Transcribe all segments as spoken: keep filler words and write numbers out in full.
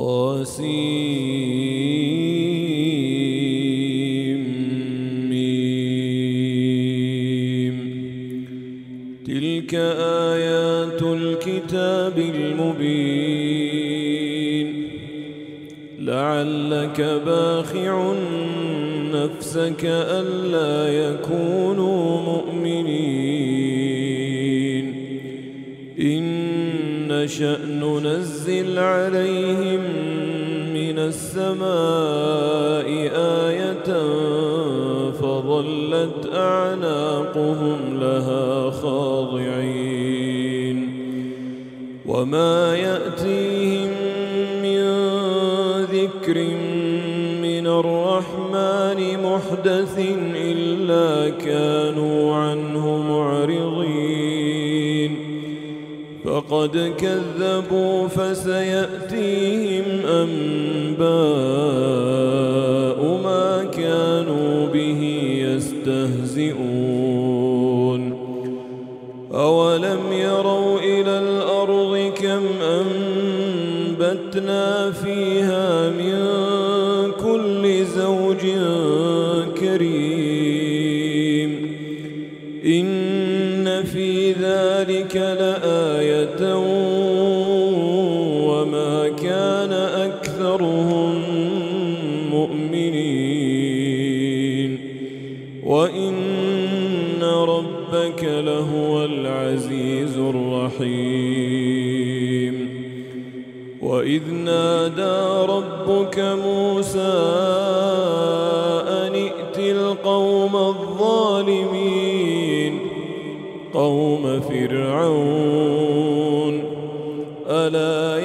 طاسيم. تلك آيات الكتاب المبين. لعلك باخع نفسك ألا يكونوا مؤمنين إن نشأ ننزل عليهم من السماء آية فظلت أعناقهم لها خاضعين وما يأتيهم من ذكر من الرحمن محدث إلا كانوا عنه معرضين فقد كذبوا فسيأتيهم أنباء ما كانوا به يستهزئون أولم يروا إلى الأرض كم أنبتنا فيها من كل زوج كريم إن في ذلك لآية وما كان أكثرهم مؤمنين وإن ربك لهو العزيز الرحيم وإذ نادى ربك موسى أن ائت القوم الظالمين قوم فرعون ألا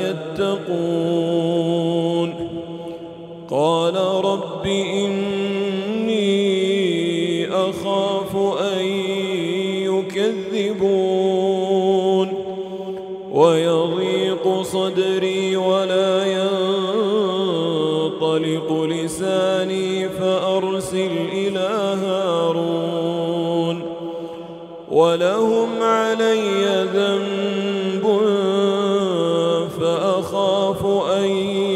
يتقون قال رب إني أخاف أن يكذبون ويضيق صدري ولا ينطلق لساني فأرسل إلى هارون ولهم علي ذنب فأخاف أن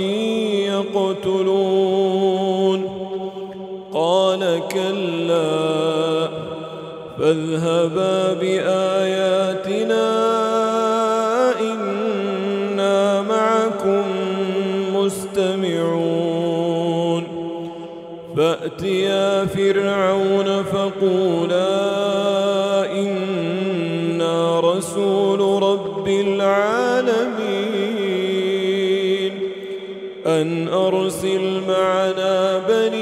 يقتلون قال كلا فاذهبا بآياتنا إنا معكم مستمعون فأتيا فرعون فقولا إنا رسول رب العالمين أن أرسل معنا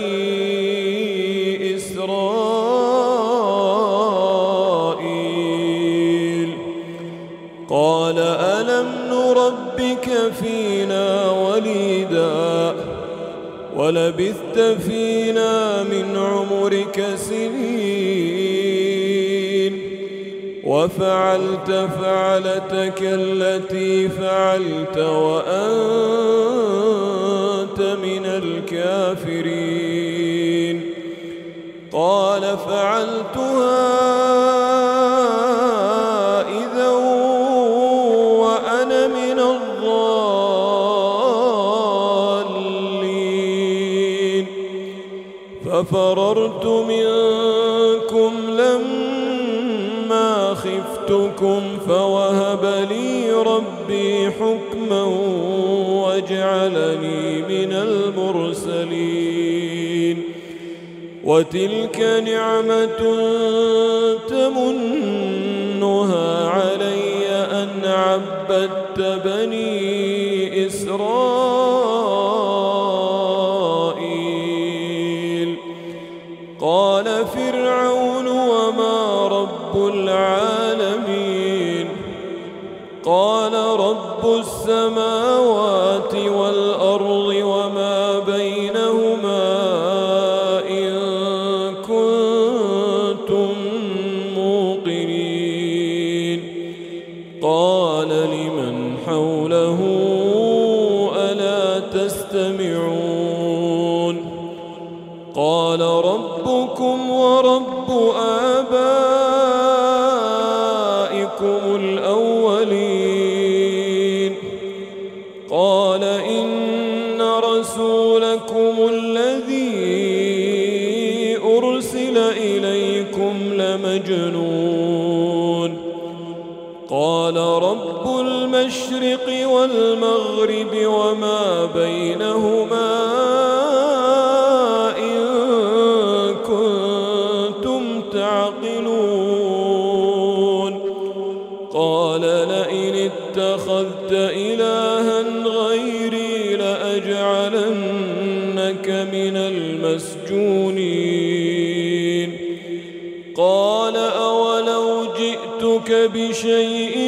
بني إسرائيل قال ألم نربك فينا وليدا ولبثت فينا من عمرك سنين وفعلت فعلتك التي فعلت وأنت من الكافرين قال فعلتها إذا وأنا من الضالين ففررت منكم لما خفتكم فوهب لي ربي حكما وجعلني من المرسلين وتلك نعمة تمنها علي أن عبدت بني إسرائيل قال فرعون وما رب العالمين قال رب السماوات والأرض وما بينهما إن كنتم موقنين قال لمن حوله ألا تستمعون قال ربكم ورب آبائكم الأولين قال إن رسولكم الذي أرسل إليكم لمجنون قال رب المشرق والمغرب وما بينهما إن كنتم تعقلون قال لئن اتخذت إلها غيري لأجعلنك من المسجونين قال أولو جئتك بشيء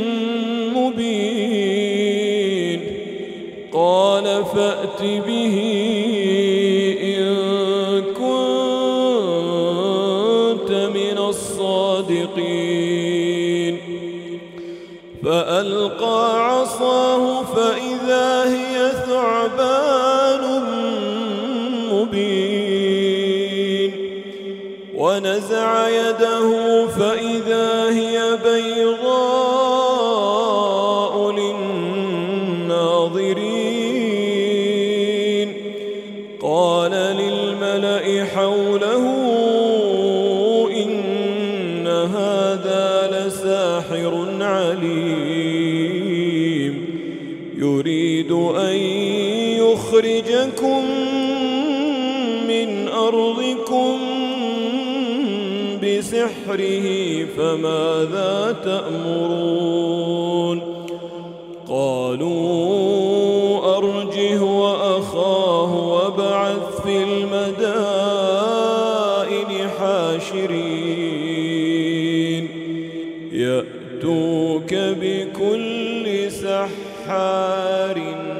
مبين قال فأت به إن كنت من الصادقين فألقى عصاه فإذا هي ثعبان مبين ونزع يده فإذا هي بيضاء للناظرين قال للملأ حوله إن هذا لساحر عليم يريد أن يخرجكم من أرضكم بسحره فماذا تأمرون قالوا أرجه وأخاه وابعث في المدائن حاشرين يأتوك بكل سحار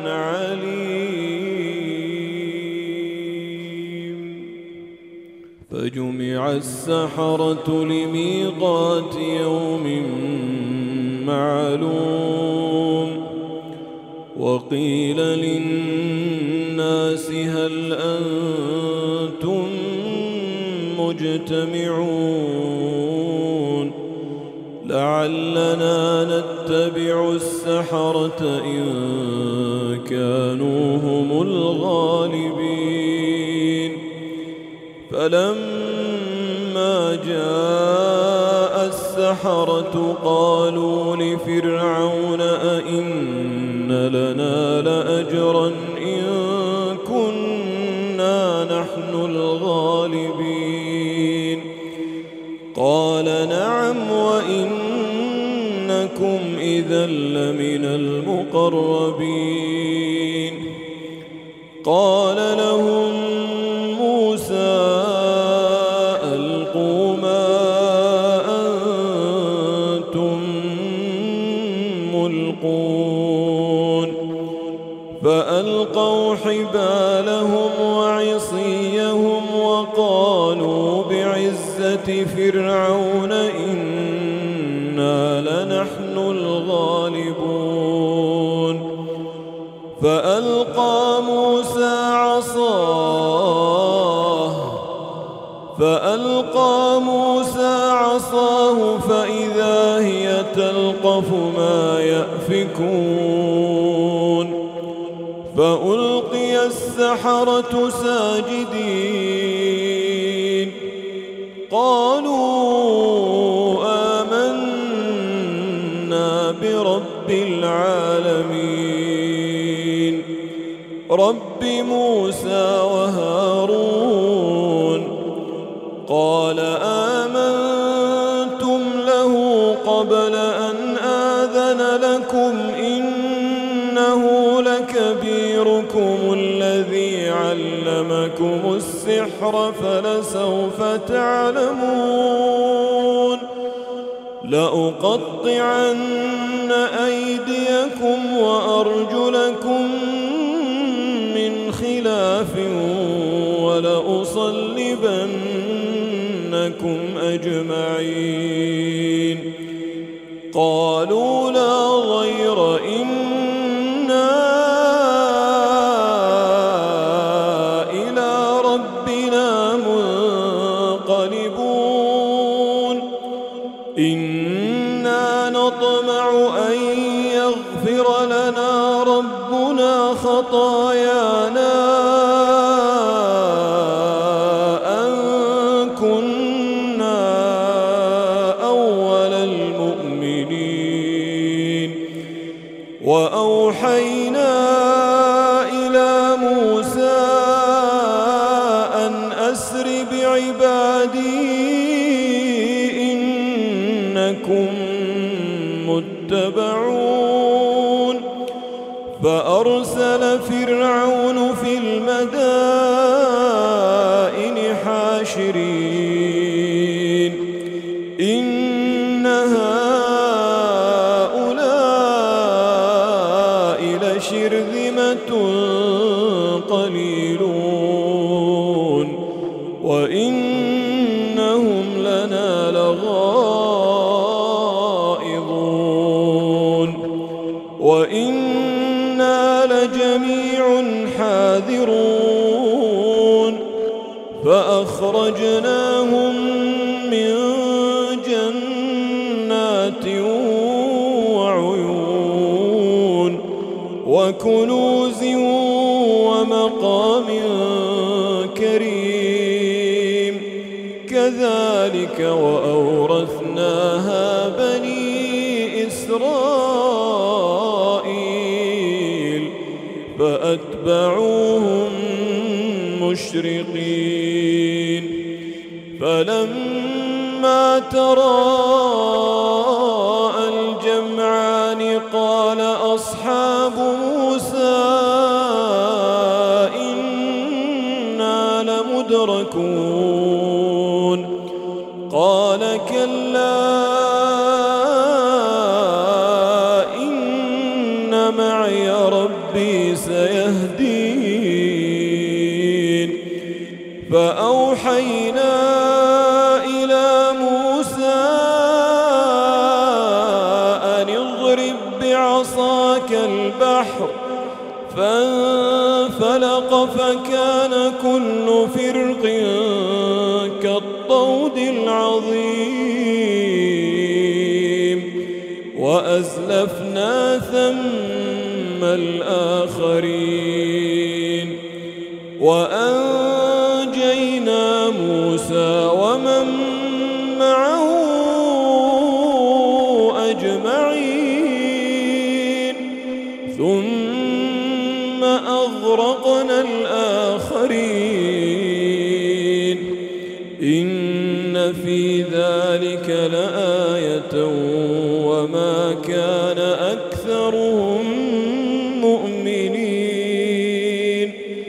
عليم فجمع السحرة لميقات يوم معلوم وقيل للناس هل أنتم مجتمعون لعلنا نتبع السحرة إن كانوا هم الغالبين فلما جاء السحرة قالوا لفرعون أئن لنا لأجرا إن كنا نحن الغالبين قال نعم وإنكم إذا لمن المقربين قال لهم موسى ألقوا ما أنتم ملقون فألقوا حبالهم وعصيهم وقالوا بعزة فرعون إنا لنحن الغالبون فألقى موسى عصاه فألقى موسى عصاه فإذا هي تلقف ما يأفكون فألقي السحرة ساجدين قالوا آمنا برب العالمين رب موسى وهارون قال آمنتم له قبل أن آذن لكم إنه لكبيركم الذي علمكم السحر فلسوف تعلمون لأقطعن أيديكم وأرجلكم من خلاف ولأصلبنكم أجمعين قالوا لا غير إنا إلى ربنا منقلبون إنا نطمع أن يغفر لنا ربنا خطايانا خطايانا أن كنا أول المؤمنين وأوحينا إلى موسى أن أسر بعبادي إنكم متبعون فأرسل فرعون في المدائن حاشرين إن هؤلاء لشرذمة قليلون وإنهم لنا لغائظون وإنا لجميع حاذرون فأخرجناهم من جنات وعيون وكنوز ومقام كريم كذلك وأورثناها بني إسرائيل فأتبعوهم مشرقين فلما تراءى الجمعان قال أصحاب موسى إنا لمدركون قال كلا إن معي ربي سيهدين فأوحينا إلى موسى أن اضرب بعصاك البحر فانفلق فكان كل فرق كالطود العظيم وأزلفنا ثم الآخرين وأنجينا موسى ومن معه أجمعين ثم أغرقنا الآخرين إن في ذلك لآية وما كان أكثرهم مؤمنين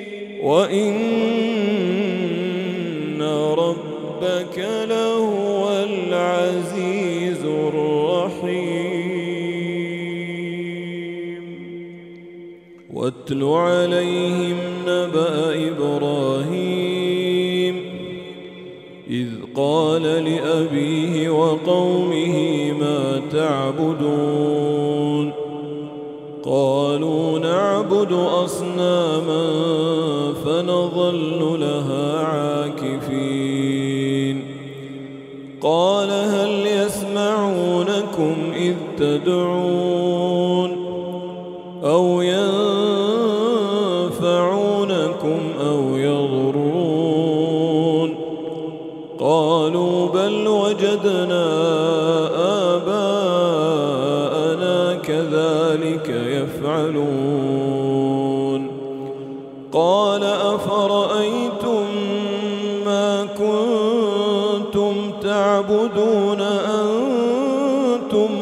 وإن ربك لهو العزيز الرحيم واتل عليهم نبأ إبراهيم إذ قال لأبيه وقومه ما تعبدون قالوا نعبد أصناما فنظل لها عاكفين قال هل يسمعونكم إذ تدعون أو ينفعونكم أو يضرون قالوا بل وجدنا آباءنا كذلك يفعلون قال أفرأيتم ما كنتم تعبدون أنتم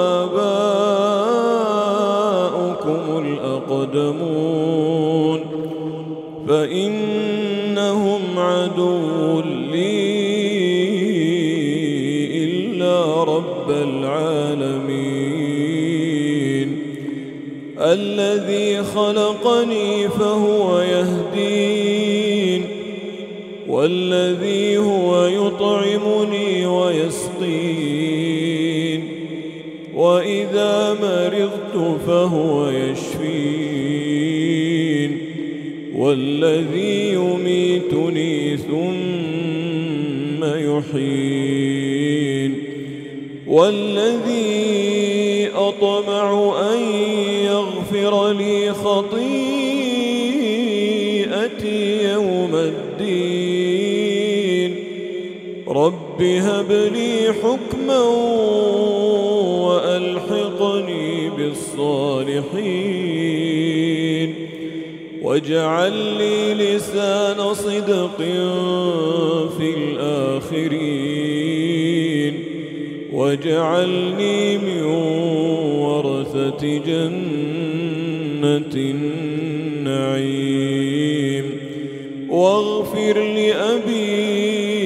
وآباؤكم الأقدمون فإنهم عدو لي إلا رب العالمين الذي خلقني فهو يهدين والذي هو يطعمني ويسقين وإذا مرضت فهو يشفين والذي يميتني ثم يحيين والذي أطمع أن يغفر لي خطيئتي تحيتي يوم الدين رب هب لي حكما وألحقني بالصالحين واجعل لي لسان صدق في الآخرين واجعلني من ورثة جنة النعيم واغفر لأبي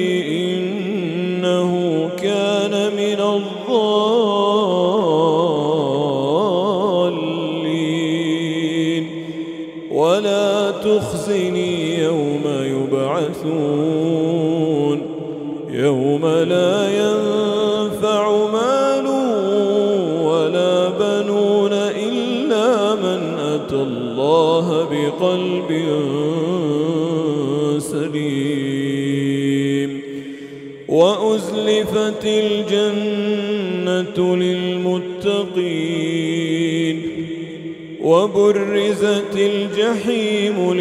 إنه كان من الضالين ولا تخزني يوم يبعثون يوم لا ينفع مال ولا بنون إلا من أتى الله بقلب سليم وأزلفت الجنة للمتقين وبرزت الجحيم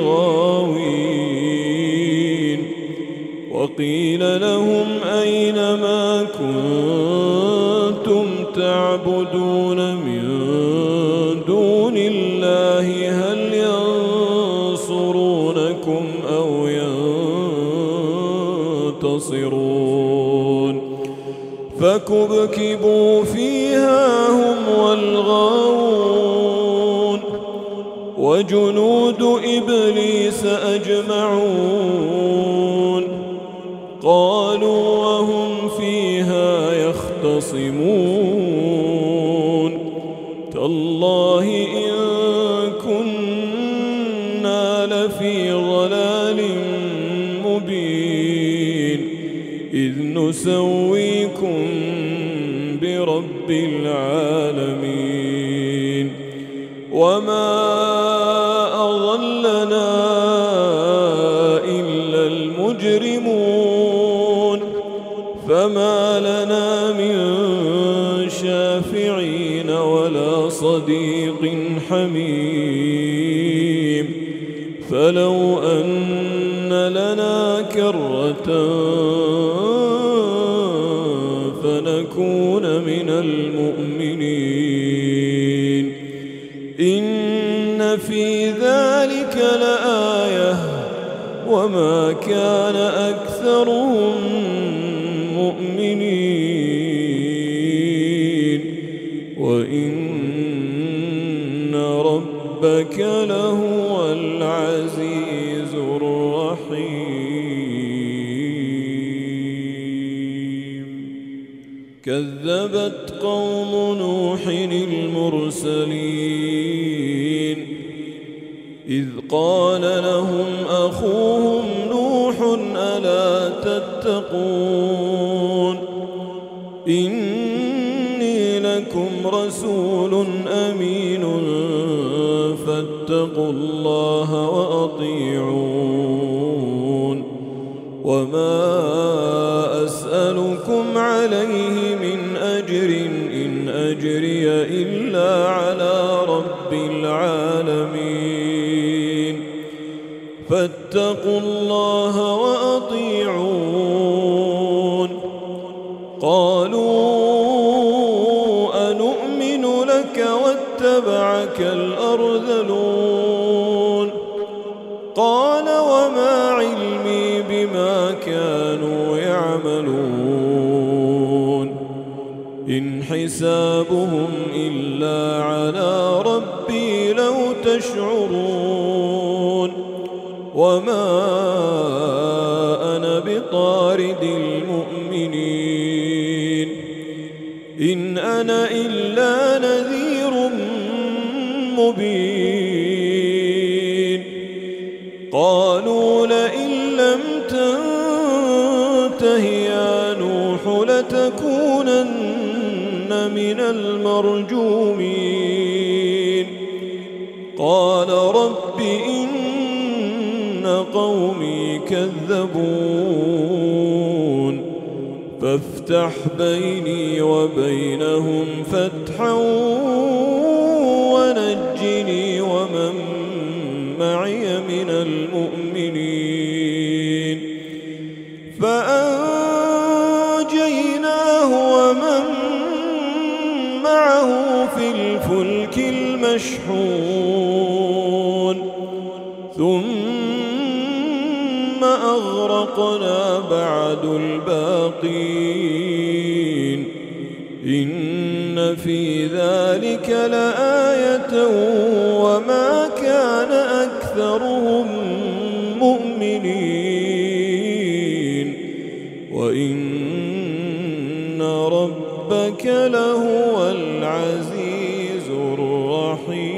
للغاوين وقيل لهم أين ما كنتم تعبدون من دون الله هل ينصرونكم أو ينتصرون فكبكبوا فيها هم والغاوون وجنود إبليس أجمعون قالوا وهم فيها يختصمون تالله إن كنا لفي ضلال مبين إذ نسويكم برب العالمين وما أضلنا إلا المجرمون فما لنا من شافعين ولا صديق حميم فلو أن لنا كرة فنكون من المؤمنين إن في ذلك لآية وما كان أكثرهم مؤمنين وإن ربك لهو العزيز الرحيم كذبت قوم نوح المرسلين إذ قال لهم أخوهم نوح ألا تتقون إني لكم رسول أمين فاتقوا الله وأطيعون وما أسألكم عليه من أجر إن أجري إلا على رب العالمين فاتقوا الله وأطيعون قالوا أنؤمن لك واتبعك الأرذلون قال وما علمي بما كانوا يعملون إن حسابهم إلا على ربي لو تشعرون وما أنا بطارد المؤمنين إن أنا إلا نذير مبين قالوا لئن لم تنته يا نوح لتكونن من المرجومين قال رب إن قومي كذبون فافتح بيني وبينهم فتحا ونجني ومن معي معي من المؤمنين فأنجيناه ومن معه في الفلك المشحون ثم أغرقنا بعد الباقين إن في ذلك لآية وما كان أكثرهم مؤمنين وإن ربك لهو العزيز الرحيم.